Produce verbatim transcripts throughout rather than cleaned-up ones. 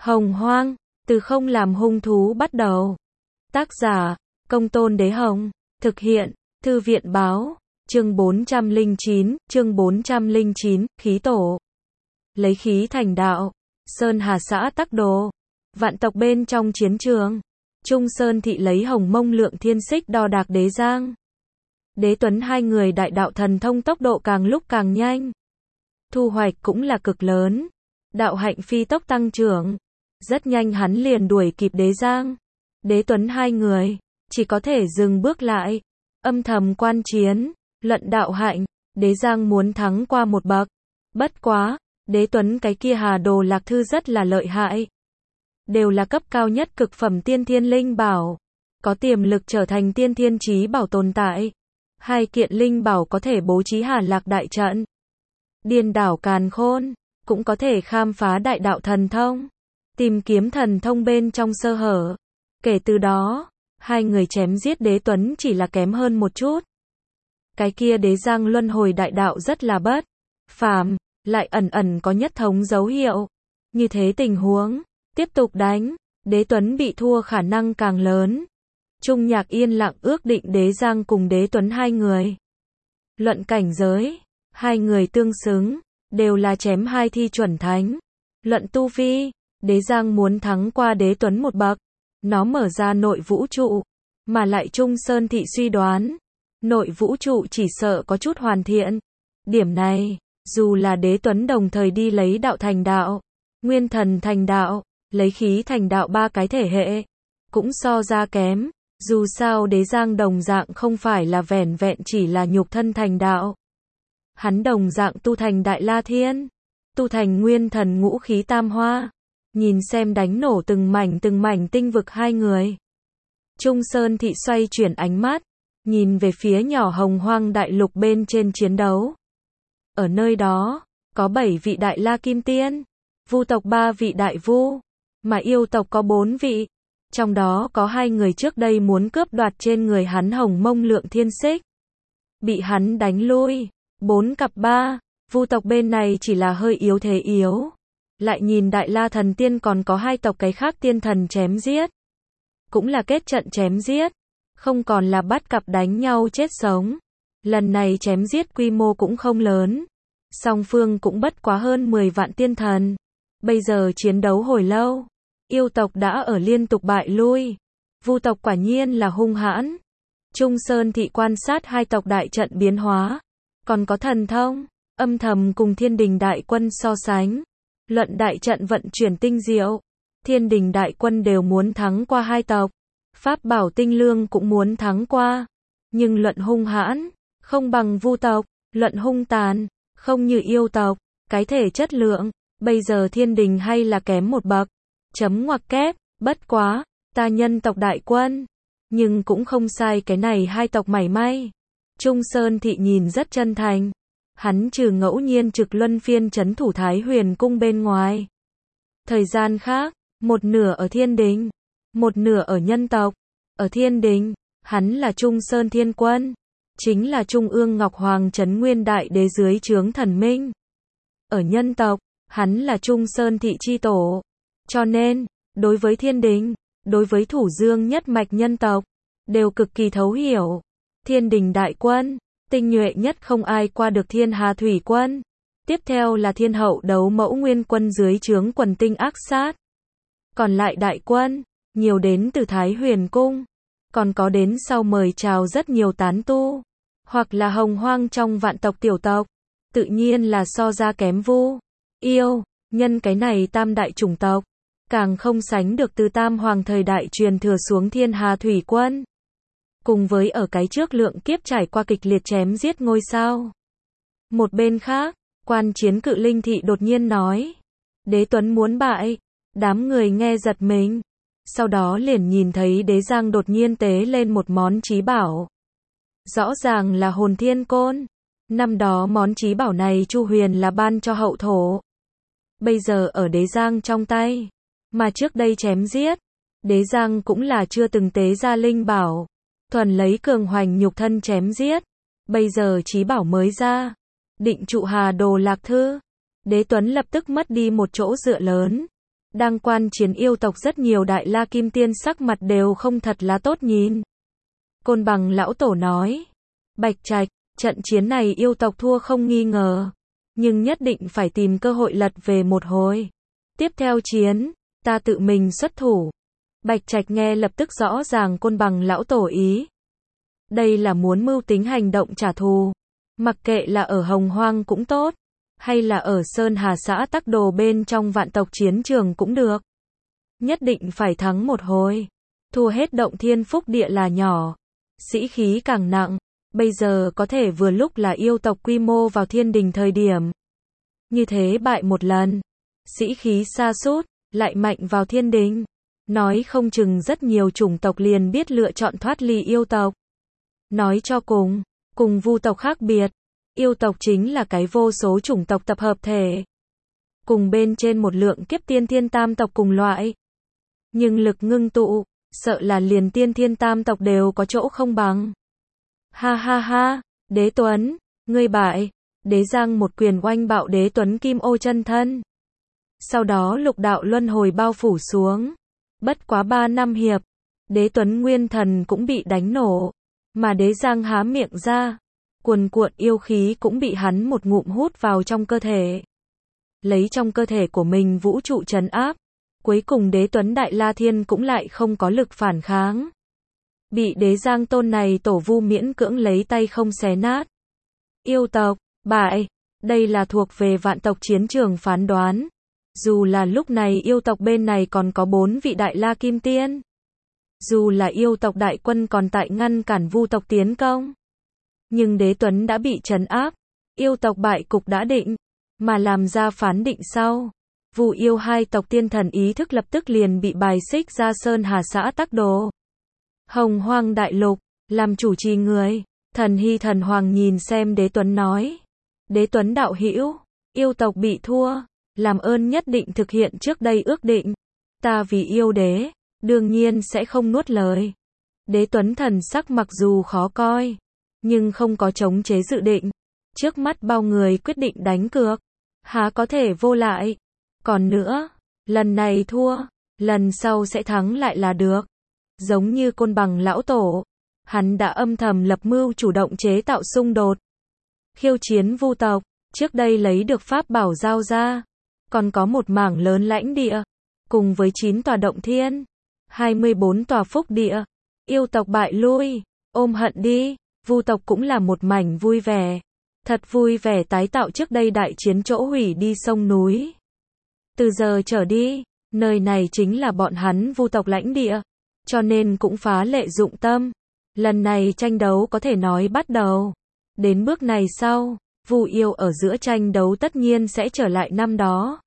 Hồng Hoang, từ không làm hung thú bắt đầu. Tác giả, Công Tôn Đế Hồng. Thực hiện, Thư viện Báo. Chương bốn trăm lẻ chín, chương bốn trăm lẻ chín, khí tổ. Lấy khí thành đạo. Sơn Hà xã Tắc Đồ. Vạn tộc bên trong chiến trường. Trung Sơn thị lấy Hồng Mông Lượng Thiên Xích đo đạc Đế Giang. Đế Tuấn hai người đại đạo thần thông tốc độ càng lúc càng nhanh. Thu hoạch cũng là cực lớn. Đạo hạnh phi tốc tăng trưởng. Rất nhanh hắn liền đuổi kịp Đế Giang. Đế Tuấn hai người, chỉ có thể dừng bước lại. Âm thầm quan chiến, luận đạo hạnh, Đế Giang muốn thắng qua một bậc. Bất quá, Đế Tuấn cái kia Hà Đồ Lạc Thư rất là lợi hại. Đều là cấp cao nhất cực phẩm tiên thiên linh bảo. Có tiềm lực trở thành tiên thiên chí bảo tồn tại. Hai kiện linh bảo có thể bố trí Hà Lạc đại trận. Điên đảo càn khôn, cũng có thể khám phá đại đạo thần thông. Tìm kiếm thần thông bên trong sơ hở. Kể từ đó, hai người chém giết Đế Tuấn chỉ là kém hơn một chút. Cái kia Đế Giang luân hồi đại đạo rất là bất phàm, lại ẩn ẩn có nhất thống dấu hiệu. Như thế tình huống, tiếp tục đánh, Đế Tuấn bị thua khả năng càng lớn. Trung Nhạc yên lặng ước định Đế Giang cùng Đế Tuấn hai người. Luận cảnh giới, hai người tương xứng, đều là chém hai thi chuẩn thánh. Luận tu vi, Đế Giang muốn thắng qua Đế Tuấn một bậc. Nó mở ra nội vũ trụ, mà lại Trung Sơn thị suy đoán, nội vũ trụ chỉ sợ có chút hoàn thiện. Điểm này, dù là Đế Tuấn đồng thời đi lấy đạo thành đạo, nguyên thần thành đạo, lấy khí thành đạo ba cái thể hệ, cũng so ra kém. Dù sao Đế Giang đồng dạng không phải là vẻn vẹn chỉ là nhục thân thành đạo. Hắn đồng dạng tu thành Đại La Thiên, tu thành nguyên thần ngũ khí tam hoa. Nhìn xem đánh nổ từng mảnh từng mảnh tinh vực hai người. Trung Sơn thị xoay chuyển ánh mắt, nhìn về phía nhỏ Hồng Hoang đại lục bên trên chiến đấu. Ở nơi đó, có bảy vị Đại La Kim Tiên, Vu tộc ba vị Đại Vu, mà yêu tộc có bốn vị. Trong đó có hai người trước đây muốn cướp đoạt trên người hắn Hồng Mông Lượng Thiên Xích. Bị hắn đánh lui, bốn cặp ba, Vu tộc bên này chỉ là hơi yếu thế yếu. Lại nhìn Đại La Thần Tiên còn có hai tộc cái khác tiên thần chém giết. Cũng là kết trận chém giết. Không còn là bắt cặp đánh nhau chết sống. Lần này chém giết quy mô cũng không lớn. Song phương cũng bất quá hơn mười vạn tiên thần. Bây giờ chiến đấu hồi lâu. Yêu tộc đã ở liên tục bại lui. Vu tộc quả nhiên là hung hãn. Trung Sơn thị quan sát hai tộc đại trận biến hóa. Còn có thần thông, âm thầm cùng Thiên Đình đại quân so sánh. Luận đại trận vận chuyển tinh diệu, Thiên Đình đại quân đều muốn thắng qua hai tộc. Pháp bảo tinh lương cũng muốn thắng qua. Nhưng luận hung hãn, không bằng Vu tộc, luận hung tàn, không như yêu tộc. Cái thể chất lượng, bây giờ Thiên Đình hay là kém một bậc. Chấm ngoặc kép, bất quá, ta nhân tộc đại quân. Nhưng cũng không sai cái này hai tộc mảy may. Trung Sơn thị nhìn rất chân thành. Hắn trừ ngẫu nhiên trực luân phiên trấn thủ Thái Huyền cung bên ngoài. Thời gian khác, một nửa ở Thiên Đình, một nửa ở nhân tộc. Ở Thiên Đình, hắn là Trung Sơn Thiên Quân, chính là Trung ương Ngọc Hoàng Trấn Nguyên Đại Đế dưới trướng thần minh. Ở nhân tộc, hắn là Trung Sơn thị chi tổ. Cho nên, đối với Thiên Đình, đối với thủ dương nhất mạch nhân tộc, đều cực kỳ thấu hiểu. Thiên Đình đại quân, tinh nhuệ nhất không ai qua được Thiên Hà Thủy quân. Tiếp theo là Thiên Hậu Đấu Mẫu Nguyên quân dưới trướng quần tinh ác sát. Còn lại đại quân, nhiều đến từ Thái Huyền cung. Còn có đến sau mời chào rất nhiều tán tu. Hoặc là hồng hoang trong vạn tộc tiểu tộc. Tự nhiên là so ra kém Vu, yêu, nhân cái này tam đại chủng tộc. Càng không sánh được từ tam hoàng thời đại truyền thừa xuống Thiên Hà Thủy quân. Cùng với ở cái trước lượng kiếp trải qua kịch liệt chém giết ngôi sao. Một bên khác, quan chiến cự linh thị đột nhiên nói. Đế Tuấn muốn bại. Đám người nghe giật mình. Sau đó liền nhìn thấy Đế Giang đột nhiên tế lên một món chí bảo. Rõ ràng là hồn thiên côn. Năm đó món chí bảo này Chu Huyền là ban cho hậu thổ. Bây giờ ở Đế Giang trong tay. Mà trước đây chém giết. Đế Giang cũng là chưa từng tế ra linh bảo. Thuần lấy cường hoành nhục thân chém giết. Bây giờ chí bảo mới ra. Định trụ Hà Đồ Lạc Thư. Đế Tuấn lập tức mất đi một chỗ dựa lớn. Đang quan chiến yêu tộc rất nhiều Đại La Kim Tiên sắc mặt đều không thật là tốt nhìn. Côn Bằng lão tổ nói, Bạch Trạch, trận chiến này yêu tộc thua không nghi ngờ, nhưng nhất định phải tìm cơ hội lật về một hồi. Tiếp theo chiến, ta tự mình xuất thủ. Bạch Trạch nghe lập tức rõ ràng Côn Bằng lão tổ ý. Đây là muốn mưu tính hành động trả thù. Mặc kệ là ở Hồng Hoang cũng tốt, hay là ở Sơn Hà xã Tắc Đồ bên trong vạn tộc chiến trường cũng được. Nhất định phải thắng một hồi. Thua hết động thiên phúc địa là nhỏ, sĩ khí càng nặng. Bây giờ có thể vừa lúc là yêu tộc quy mô vào thiên đình thời điểm. Như thế bại một lần, sĩ khí sa sút, lại mạnh vào thiên đình. Nói không chừng rất nhiều chủng tộc liền biết lựa chọn thoát ly yêu tộc. Nói cho cùng, cùng vu tộc khác biệt, yêu tộc chính là cái vô số chủng tộc tập hợp thể. Cùng bên trên một lượng kiếp tiên thiên tam tộc cùng loại. Nhưng lực ngưng tụ, sợ là liền tiên thiên tam tộc đều có chỗ không bằng. Ha ha ha, Đế Tuấn, ngươi bại. Đế Giang một quyền oanh bạo Đế Tuấn kim ô chân thân. Sau đó lục đạo luân hồi bao phủ xuống. Bất quá ba năm hiệp, Đế Tuấn nguyên thần cũng bị đánh nổ. Mà Đế Giang há miệng ra, cuồn cuộn yêu khí cũng bị hắn một ngụm hút vào trong cơ thể. Lấy trong cơ thể của mình vũ trụ trấn áp. Cuối cùng Đế Tuấn Đại La Thiên cũng lại không có lực phản kháng. Bị Đế Giang tôn này tổ vu miễn cưỡng lấy tay không xé nát. Yêu tộc, bại. Đây là thuộc về vạn tộc chiến trường phán đoán. Dù là lúc này yêu tộc bên này còn có bốn vị Đại La Kim Tiên. Dù là yêu tộc đại quân còn tại ngăn cản vu tộc tiến công. Nhưng Đế Tuấn đã bị trấn áp. Yêu tộc bại cục đã định. Mà làm ra phán định sau. Vu yêu hai tộc tiên thần ý thức lập tức liền bị bài xích ra Sơn Hà xã Tắc Đồ. Hồng Hoang đại lục, làm chủ trì người, Thần Hy thần hoàng nhìn xem Đế Tuấn nói. Đế Tuấn đạo hữu, yêu tộc bị thua, làm ơn nhất định thực hiện trước đây ước định. Ta vì yêu đế, đương nhiên sẽ không nuốt lời. Đế Tuấn thần sắc mặc dù khó coi, nhưng không có chống chế dự định. Trước mắt bao người quyết định đánh cược, há có thể vô lại. Còn nữa, lần này thua, lần sau sẽ thắng lại là được. Giống như Côn Bằng lão tổ, hắn đã âm thầm lập mưu chủ động chế tạo xung đột. Khiêu chiến vu tộc, trước đây lấy được pháp bảo giao ra, còn có một mảng lớn lãnh địa, cùng với chín tòa động thiên, hai mươi bốn tòa phúc địa. Yêu tộc bại lui, ôm hận đi, vu tộc cũng là một mảnh vui vẻ. Thật vui vẻ tái tạo trước đây đại chiến chỗ hủy đi sông núi. Từ giờ trở đi, nơi này chính là bọn hắn vu tộc lãnh địa, cho nên cũng phá lệ dụng tâm. Lần này tranh đấu có thể nói bắt đầu. Đến bước này sau, vu yêu ở giữa tranh đấu tất nhiên sẽ trở lại năm đó.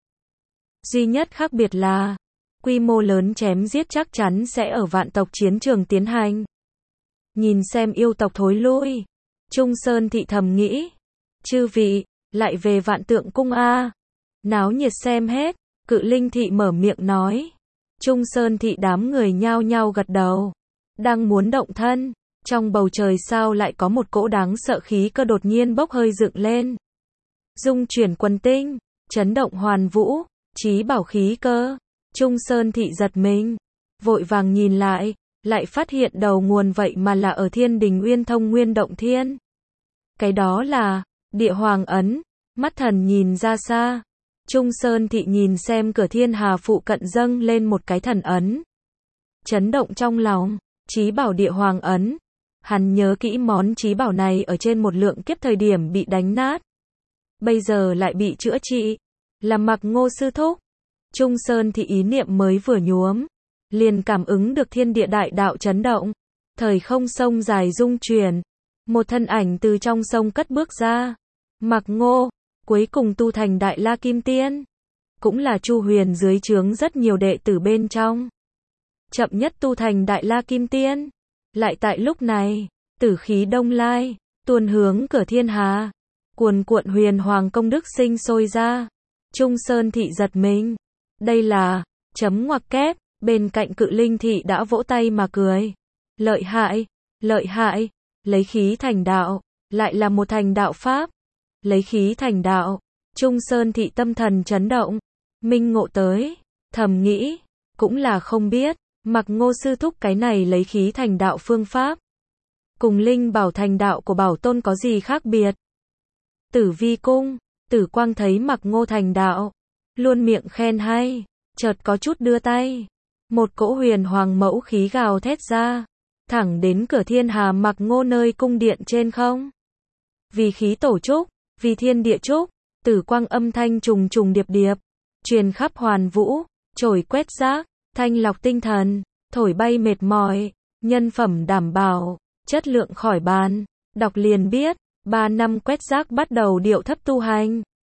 Duy nhất khác biệt là, quy mô lớn chém giết chắc chắn sẽ ở vạn tộc chiến trường tiến hành. Nhìn xem yêu tộc thối lui, Trung Sơn thị thầm nghĩ, chư vị, lại về Vạn Tượng cung a. Náo nhiệt xem hết, Cự Linh thị mở miệng nói. Trung Sơn thị đám người nhao nhao gật đầu. Đang muốn động thân, trong bầu trời sao lại có một cỗ đáng sợ khí cơ đột nhiên bốc hơi dựng lên. Dung chuyển quần tinh, chấn động hoàn vũ, chí bảo khí cơ. Trung Sơn thị giật mình, vội vàng nhìn lại, lại phát hiện đầu nguồn vậy mà là ở Thiên Đình Uyên Thông Nguyên Động Thiên. Cái đó là Địa Hoàng ấn. Mắt thần nhìn ra xa, Trung Sơn thị nhìn xem cửa thiên hà phụ cận dâng lên một cái thần ấn. Chấn động trong lòng, chí bảo Địa Hoàng ấn. Hắn nhớ kỹ món chí bảo này ở trên một lượng kiếp thời điểm bị đánh nát. Bây giờ lại bị chữa trị. Là Mặc Ngô sư thúc. Trung Sơn thị ý niệm mới vừa nhuốm, liền cảm ứng được thiên địa đại đạo chấn động. Thời không sông dài rung chuyển. Một thân ảnh từ trong sông cất bước ra. Mặc Ngô, cuối cùng tu thành Đại La Kim Tiên. Cũng là Chu Huyền dưới trướng rất nhiều đệ tử bên trong. Chậm nhất tu thành Đại La Kim Tiên. Lại tại lúc này, tử khí đông lai, tuôn hướng cửa thiên hà. Cuồn cuộn huyền hoàng công đức sinh sôi ra. Trung Sơn thị giật mình. Đây là, chấm ngoặc kép, bên cạnh Cự Linh thị đã vỗ tay mà cười. Lợi hại, lợi hại, lấy khí thành đạo, lại là một thành đạo pháp. Lấy khí thành đạo, Trung Sơn thị tâm thần chấn động, minh ngộ tới, Thầm nghĩ, cũng là không biết, Mặc Ngô sư thúc cái này lấy khí thành đạo phương pháp. Cùng linh bảo thành đạo của Bảo Tôn có gì khác biệt? Tử Vi cung, Tử Quang thấy Mặc Ngô thành đạo, luôn miệng khen hay, chợt có chút đưa tay. Một cỗ huyền hoàng mẫu khí gào thét ra, thẳng đến cửa thiên hà Mặc Ngô nơi cung điện trên không. Vì khí tổ trúc, vì thiên địa trúc, Tử Quang âm thanh trùng trùng điệp điệp, truyền khắp hoàn vũ, trồi quét rác, thanh lọc tinh thần, thổi bay mệt mỏi, nhân phẩm đảm bảo, chất lượng khỏi bàn. Đọc liền biết, ba năm quét rác bắt đầu điệu thấp tu hành.